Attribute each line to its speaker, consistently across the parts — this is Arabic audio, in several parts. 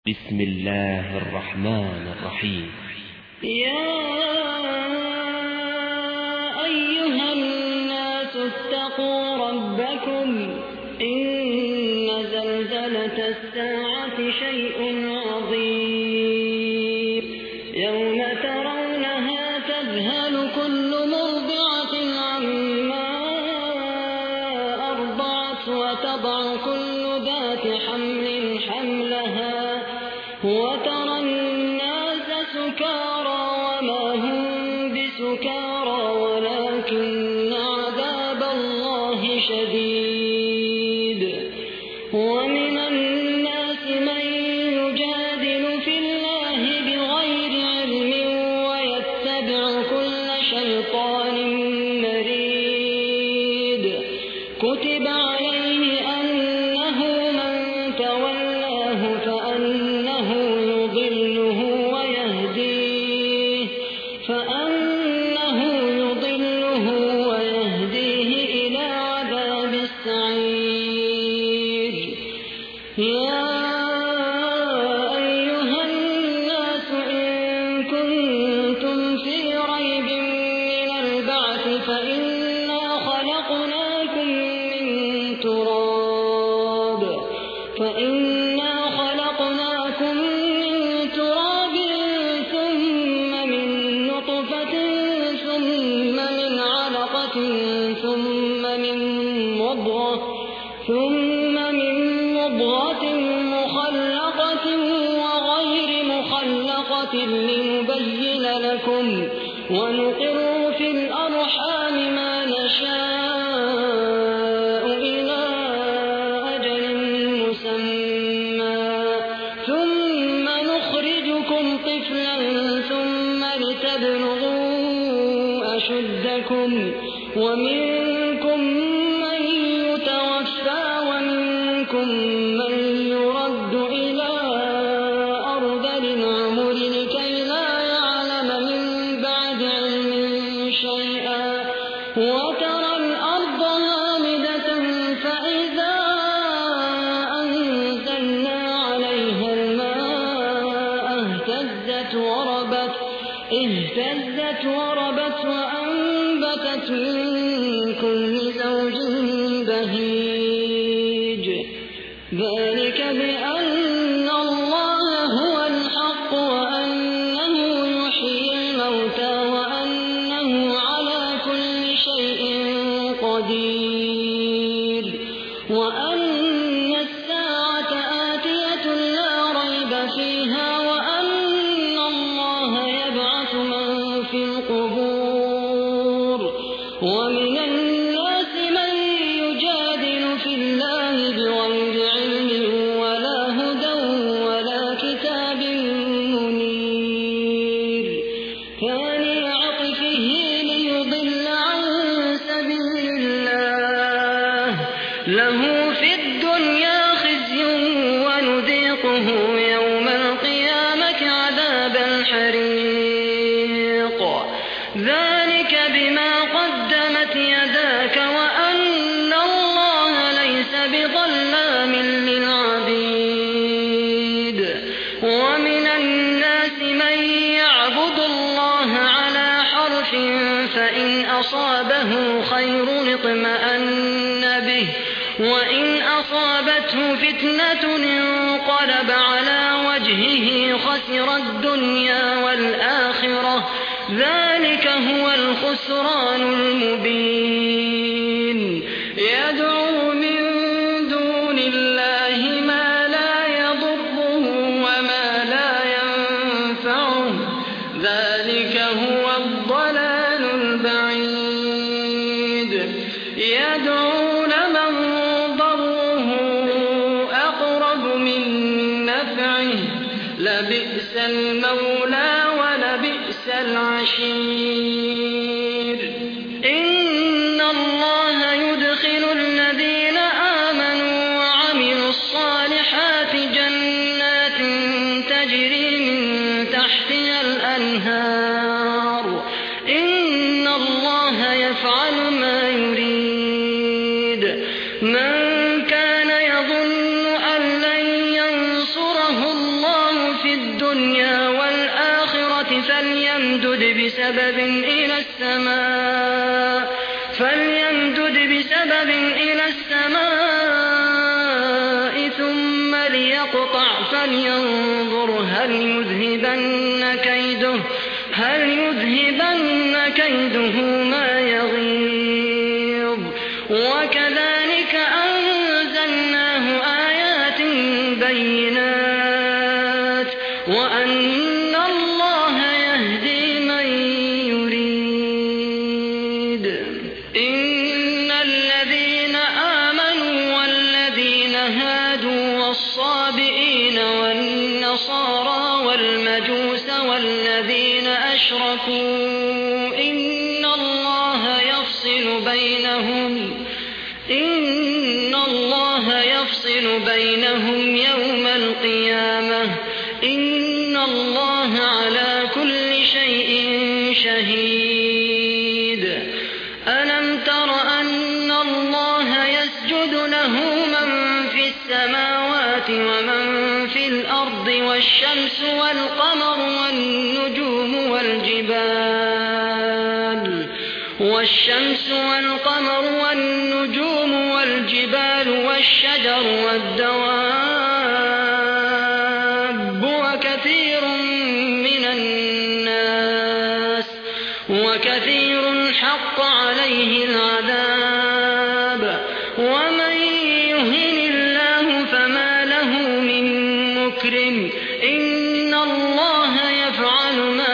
Speaker 1: بسم الله الرحمن الرحيم.
Speaker 2: يا أيها الناس اتقوا ربكم إن زلزلة الساعة شيء عظيم يوم ترونها تذهل كل مرضعة عما أرضعت وتضع كل ذات حمل حملها وترى الناس سكارى وما هم بسكارى ولكن عذاب الله شديد. ومن الناس من يجادل في الله بغير علم ويتبع كل شيطان مريد. كتب عليه أنه من تولاه فأنه يضله ويهديه إلى عذاب السعير. يا أيها الناس إن كنتم في ريب من البعث فإنا خلقناكم من تراب ثم من نطفة ثم من علقة ثم من مضغة مخلقة وغير مخلقة لنبين لكم ونقر في الأرحام ما نشاء إلى أجل مسمى ثم نخرجكم طفلا ثم لتبلغوا أشدكم ومنكم من يتوفى ومنكم من يرد إلى أرذل العمر لكي لا يعلم من بعد علم شيئا. وترى الأرض هامدة فإذا أنزلنا عليها الماء اهتزت وربت وأنبتت من كل زوج بهيج. ذلك بأن الله هو الحق وأنه يحيي الموتى وأنه على كل شيء قدير وأن الساعة آتية لا ريب فيها وأن الله يبعث من في القبور. ومن الناس من يجادل في الله بغير علم ولا هدى ولا كتاب منير. ثاني عطفه ليضل عن سبيل الله له في الدنيا خزي ونذيقه يوم القيامة عذاب الحريق. ذلك بما قدمت يداك وأن الله ليس بظلام للعبيد. ومن الناس من يعبد الله على حرف فإن أصابه خير اطمأن به وإن أصابته فتنة انقلب على وجهه خسر الدنيا والآخرة. ذلك هو الخسران المبين. يدعو من دون الله ما لا يضره وما لا ينفعه. ذلك هو الضلال البعيد. يدعو لمن ضره أقرب من نفعه لبئس المولى ولبئس العشير. إن الله يدخل الذين آمنوا وعملوا الصالحات جنات تجري من تحتها الأنهار. إن الله يفعل ما يريد. من كان يظن أن لن ينصره الله في الدنيا والآخرة فليمدد بسبب إلى السماء ثم ليقطع فلينظر هل يذهبن كيده ما يغيظ وكذلك أنزلناه آيات بينات وأن الله يهدي من يريد إن الذين آمنوا والذين هادوا والصابئين والنصارى والمجوس والذين أشركوا إن الله يفصل بينهم يوم القيامة إن الله على كل شيء شهيد ألم تر أن الله يسجد له من في السماوات ومن في الأرض والشمس والقمر والنجوم والجبال والشجر والدواب وكثير حق عليه العذاب ومن يهن الله فما له من مكرم إن الله يفعل ما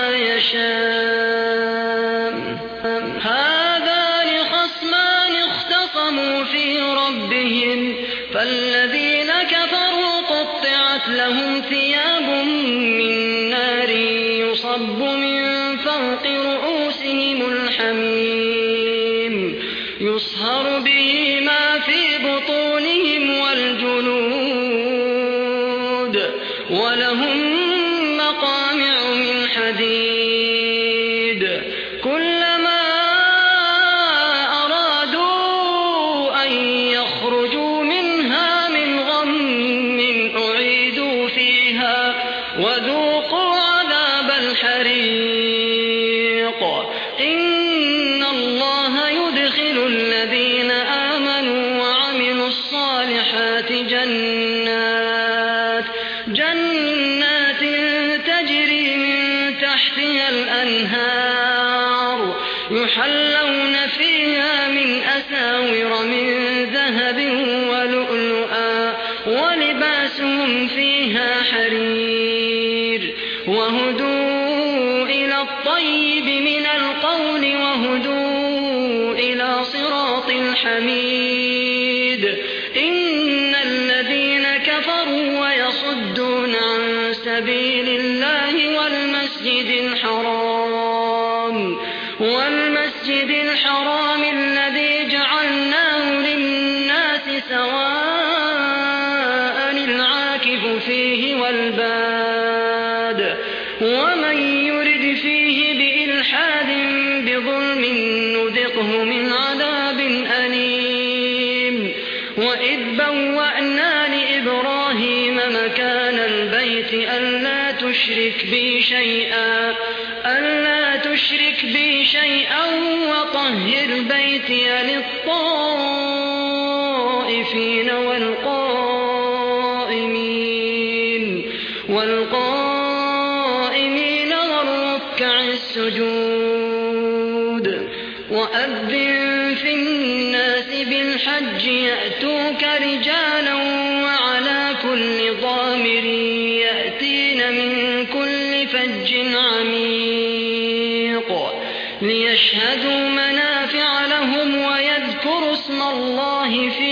Speaker 2: يشاء هذان خصمان اختصموا في ربهم فالذين كفروا قطعت لهم ثياب من نار يصب من فوق رؤوسهم الحميم يصهر به ما في بطونهم والجلود ولهم مقامع من حديد كلما أرادوا أن يخرجوا منها من غم أعيدوا فيها وذوقوا عذاب الحريق إن الله يدخل الذين آمنوا وعملوا الصالحات جنات تجري من تحتها الأنهار يحلون فيها من أساور من ذهب ولؤلؤا ولباسهم فيها حرير وهدوا إلى الطيب من القول وهدوا إلى صراط الحميد إن الذين كفروا ويصدون عن سبيل الله والمسجد الحرام الذي جعلناه للناس سواء العاكف فيه والباد ومن يرد فيه بإلحاد بظلم نذقه من عذاب أليم وإذ بوأنا لإبراهيم مكان البيت ألا تشرك بي شيئا وطهر بيتي للطائفين والقائمين والركع السجود وأذن في الناس بالحج يأتوك رجالا وعلى كل ضامر يأتين من كل فج عميق ليشهدوا منافع لهم ويذكروا اسم الله في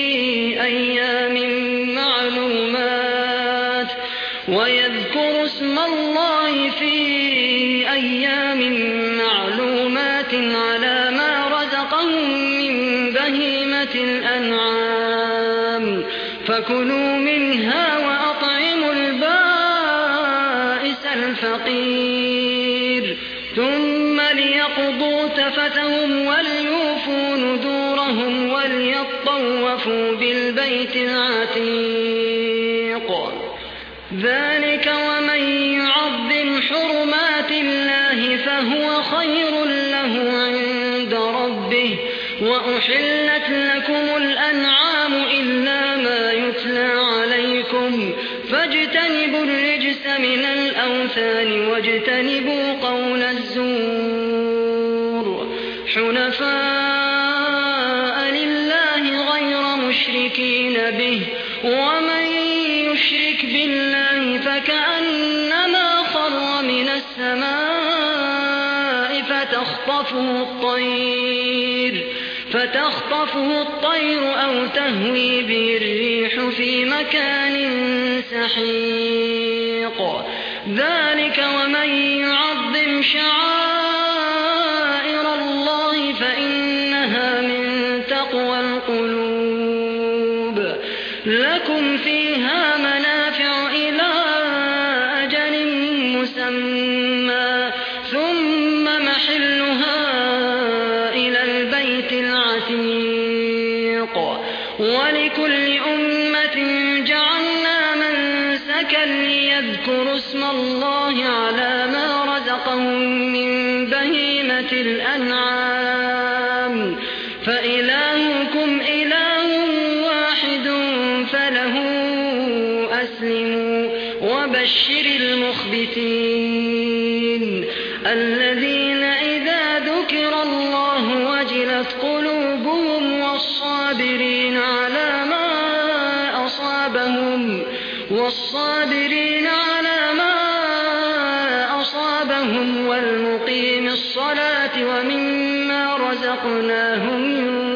Speaker 2: أيام معلومات على ما رزقهم من بهيمة الأنعام فكلوا منها وأطعموا البائس الفقير ثم ليقضوا تفتهم وليوفوا نذورهم وليطوفوا بالبيت العتيق ذلك ومن يعظم حرمات الله فهو خير له عند ربه وأحلت لكم الأنعام إلا ما يتلى عليكم فاجتنبوا الرجس من الأوثان واجتنبوا قول الزور حنفاء لله غير مشركين به ومن يشرك بالله فكأنما خر من السماء فتخطفه الطير أو تهوي به الريح في مكان سحيق ذلك ومن يعظم شعائر الله فإنها من تقوى القلوب لكم فيها منافع إلى أجل مسمى ثم محلها إلى البيت العتيق ولكل أمة جعلنا منسكا ليذكروا اسم الله على ما رزقهم من بهيمة الأنعام فإلهكم إله واحد فله أسلموا وبشر المخبتين الذين إذا ذكر الله وجلت قلوبهم والصابرين على ما أصابهم والمقيم الصلاة ومما رزقناهم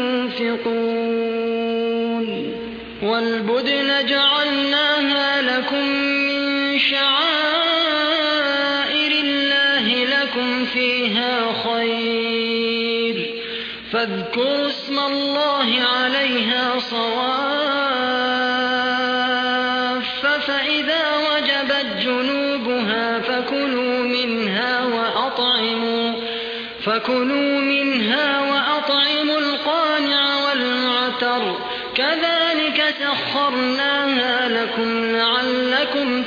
Speaker 2: ينفقون والبدن جعلناها لكم من شعائر الله لكم فيها خير فاذكروا اسم الله عليها صواف فإذا وجبت جنوبها فكلوا منها وأطعموا القانع والمعتر كذلك سخرناها لكم لعلكم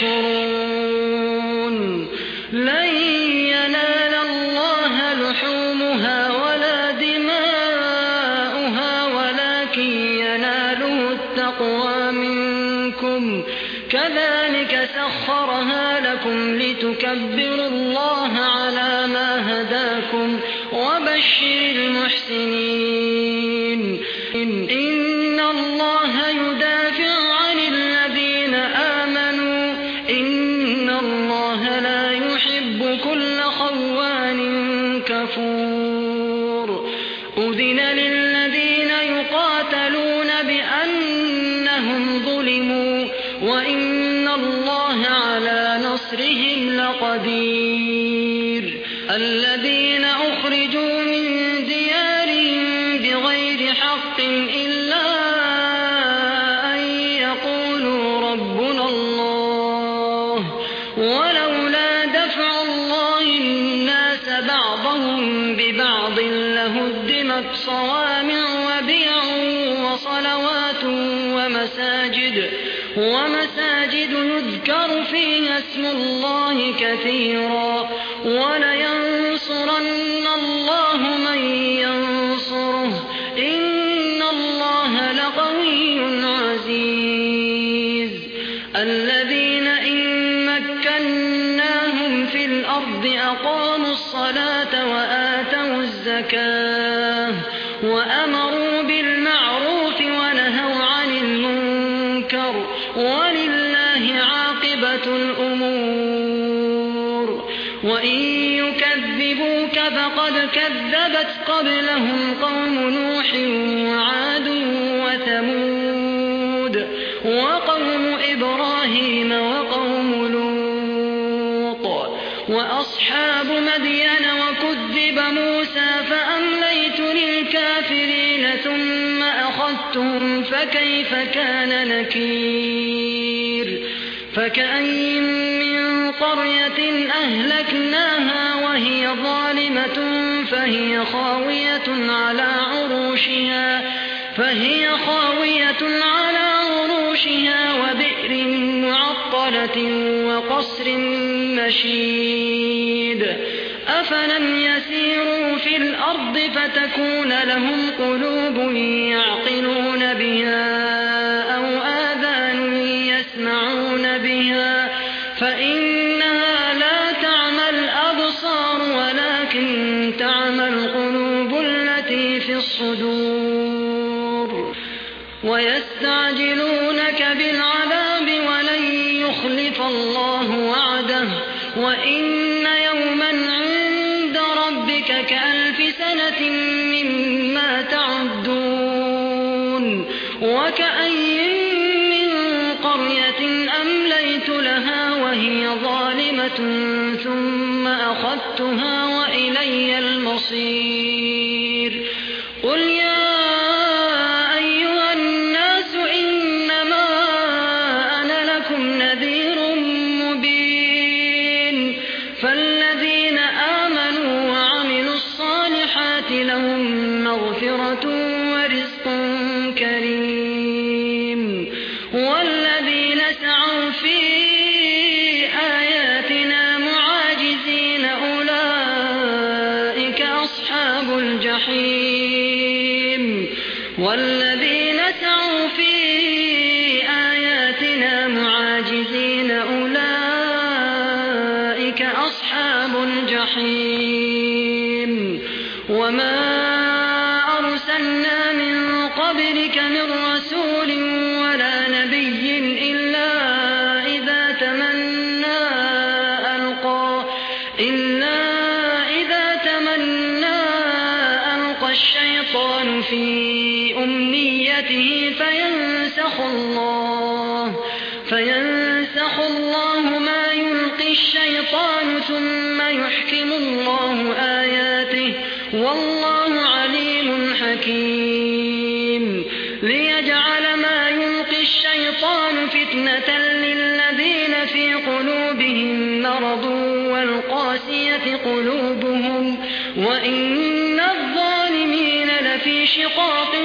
Speaker 2: تشكرون لن ينال الله لحومها ولا دماؤها ولكن يناله التقوى منكم كذلك سخرها لكم لتكبروا الله على ما هداكم وبشر المحسنين إن الله يدافع عن الذين آمنوا إن الله لا يحب كل خوان كفور أذن للذين يقاتلون بأنهم ظلموا وإن الله على نصرهم لقدير الذين أخرجوا من ديارهم بغير حق إلا أن يقولوا ربنا الله ولولا دفع الله الناس بعضهم ببعض لهدمت صوامع وبيع وصلوات ومساجد يذكر فيها اسم الله كثيرا ولينصرن الله من ينصره إن الله لقوي عزيز الذين إن مكناهم في الأرض أقاموا الصلاة وآتوا الزكاة وأمروا بالمعروف ونهوا عن المنكر ولله عاقبة الأمور وإن يكذبوك فقد كذبت قبلهم قوم نوح وعاد وثمود وقوم إبراهيم وقوم لوط وأصحاب مدين وكذب موسى فأمليت للكافرين ثم أخذتهم فكيف كان نكير فكأين من قرية أهلكناها وهي ظالمة فهي خاوية على عروشها وبئر بئر معطلة وقصر مشيد أفلم يسيروا في الأرض فتكون لهم قلوب يعقلون بها أو آذان يسمعون بها فإنها لا تعمى الأبصار ولكن تعمى القلوب التي في الصدور ويستعجلونك بالعذاب ولن يخلف الله وعده وإن يوما عند ربك كألف سنة مما تعدون وكأي من قرية أمليت لها وهي ظالمة ثم أخذتها وإلي المصير قل يا أيها الناس إنما أنا لكم نذير مبين فالذين آمنوا وعملوا الصالحات لهم مغفرة ورزق كريم والذين سعوا في آياتنا معاجزين أولئك أصحاب الجحيم والذين سعوا في آياتنا معاجزين أولئك أصحاب الجحيم وما أرسلنا من قبلك من رسول ولا نبي إلا إذا تمنى ألقى الشيطان في أمنيته فينسخ الله ما يلقي الشيطان ثم يحكم الله آياته والله عليم حكيم ليجعل ما يلقي الشيطان فتنة للذين في قلوبهم مرض والقاسية قلوبهم وإن الظالمين لفي شقاق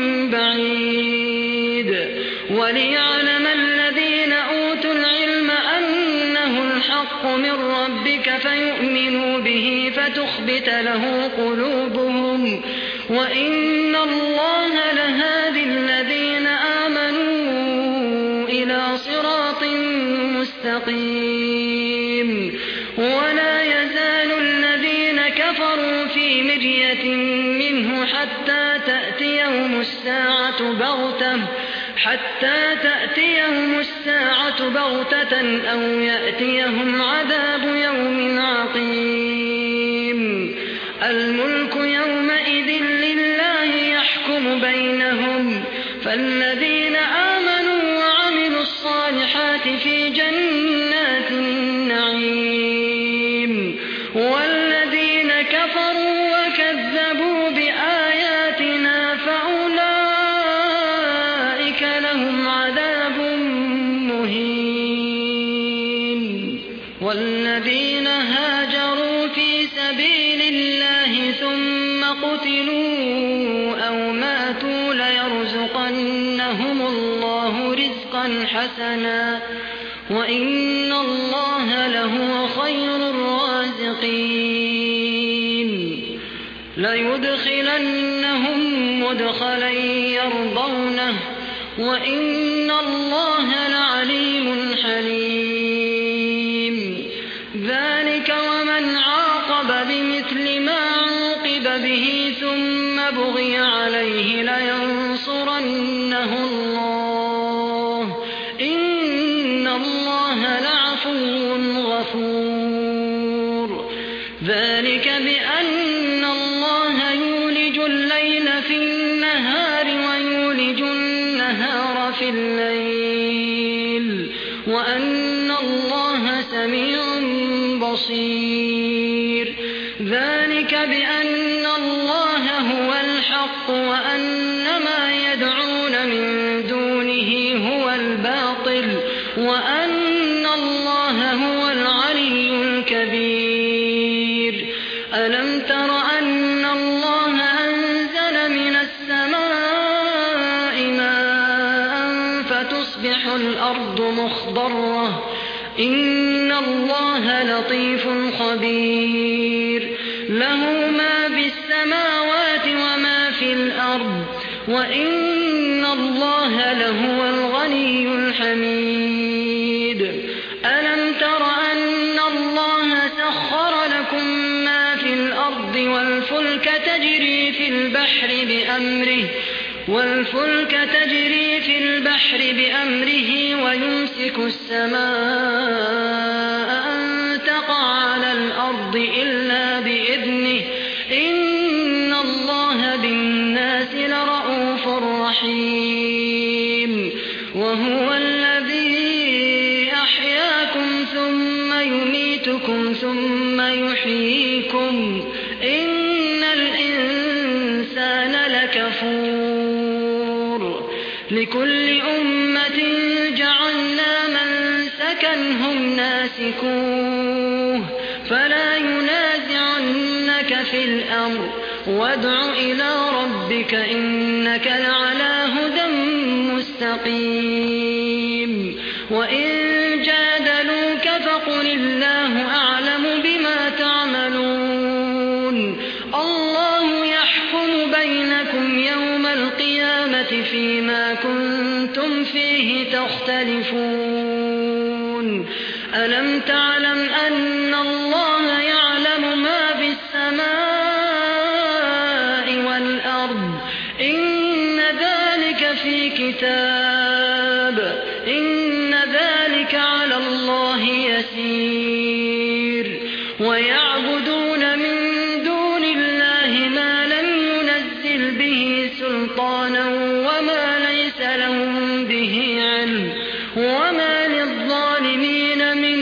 Speaker 2: بعيد وليعلم الذين أوتوا العلم أنه الحق من ربك فيؤمنوا به فتخبت له قلوبهم وإن الله لهادي الذين آمنوا إلى صراط مستقيم ولا يزال الذين كفروا في مرية منه حتى تأتيهم الساعة بغتة أو يأتيهم عذاب يوم عقيم الملك يومئذ لله يحكم بينهم فالذين آمنوا وعملوا الصالحات في جنات النعيم والذين كفروا وكذبوا بآياتنا فأولئك لهم عذاب مهين والذين هاجروا في سبيل الله ثم قتلوا أو ماتوا ليرزقنهم الله رزقا حسنا وإن الله لهو خير الرازقين ليدخلنهم مدخلا يرضونه وإن الله لعليم حليم ذلك ومن عاقب بمثل ما عوقب به ثم بغي عليه لينصرنه الله إن الله لعفو غفور ذلك بأن الله يولج الليل في النهار ويولج النهار في الليل وأن الله سميع بصير ذلك بأن الله هو الحق وأن ما يدعون من دونه هو الباطل وأن الله هو العلي الكبير ألم تر أن الله أنزل من السماء ماء فتصبح الأرض الله لطيف خبير له ما في السماوات وما في الأرض وإن الله لهو الغني الحميد ألم تر أن الله سخر لكم ما في الأرض والفلك تجري في البحر بأمره ويمسك السماء أن تقع على الأرض إلا بإذنه إن الله بالناس لرءوف رحيم وهو الذي أحياكم ثم يميتكم ثم يحييكم إن الإنسان لكفور لكل أمة جعلنا منسكا هم ناسكوه فلا ينازعنك في الأمر وادع إلى ربك إنك لعلى هدى مستقيم وإن جادلوك فقل الله أعلم بما تعملون الله يحكم بينكم يوم القيامة فيما كنتم فيه تختلفون ألم تعلم أن الله يعلم ما في السماء والأرض إن ذلك في كتاب إن ذلك على الله يسير ويعبدون من دون الله ما لم ينزل به سلطانا وما ليس لهم به علم وما للظالمين من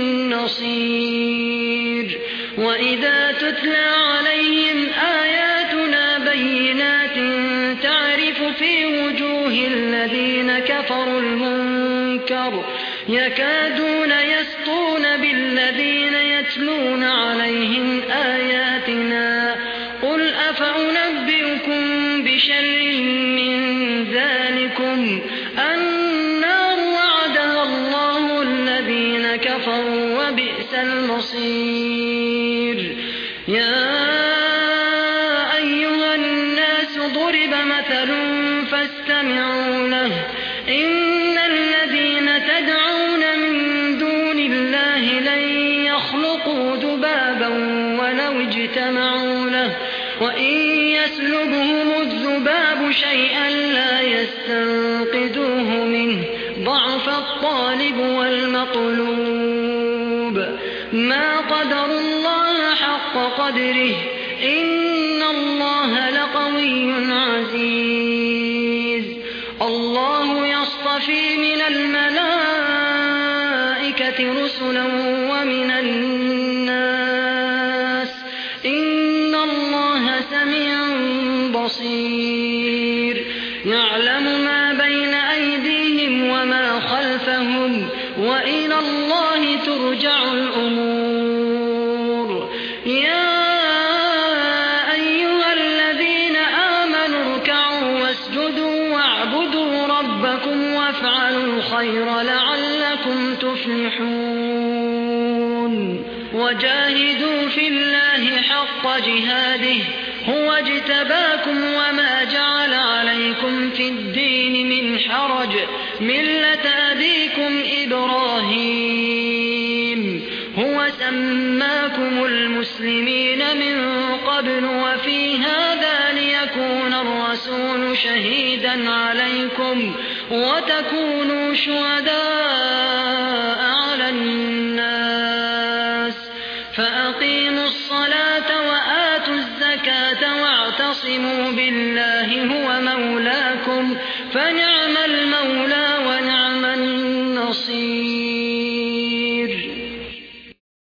Speaker 2: نصير وإذا تتلى عليهم آياتنا بينات تعرف في وجوه الذين كفروا المنكر يكادون يسطون بالذين يتلون عليهم آياتنا قل أفأنبئكم بشر من ذلكم النار وعدها الله الذين كفروا وبئس المصير يا أيها الناس ضرب مثل فاستمعوا له إن الذين تدعون من دون الله لن يخلقوا ذبابا ولو اجتمعوا له وإن يسلبهم الذباب شيئا لا يستنقذوه منه ضعف الطالب والمطلوب ما قدروا الله حق قدره إن الله لقوي عزيز الله يصطفي من الملائكة رسلا ومن الناس إن الله سميع بصير يعلم ما بين أيديهم وما خلفهم وإلى الله ترجع الأمور يا أيها الذين آمنوا اركعوا واسجدوا واعبدوا ربكم وافعلوا الخير لعلكم تفلحون وجاهدوا في الله حق جهاده هو اجتباكم وما جعل عليكم في الدين من حرج ملة أبيكم إبراهيم هو سماكم المسلمين من قبل وفي هذا ليكون الرسول شهيدا عليكم وتكونوا شهداء على الناس فأقيموا الصلاة وآتوا الزكاة واعتصموا بالله هو مولاكم فنعم المولى ونعم النصير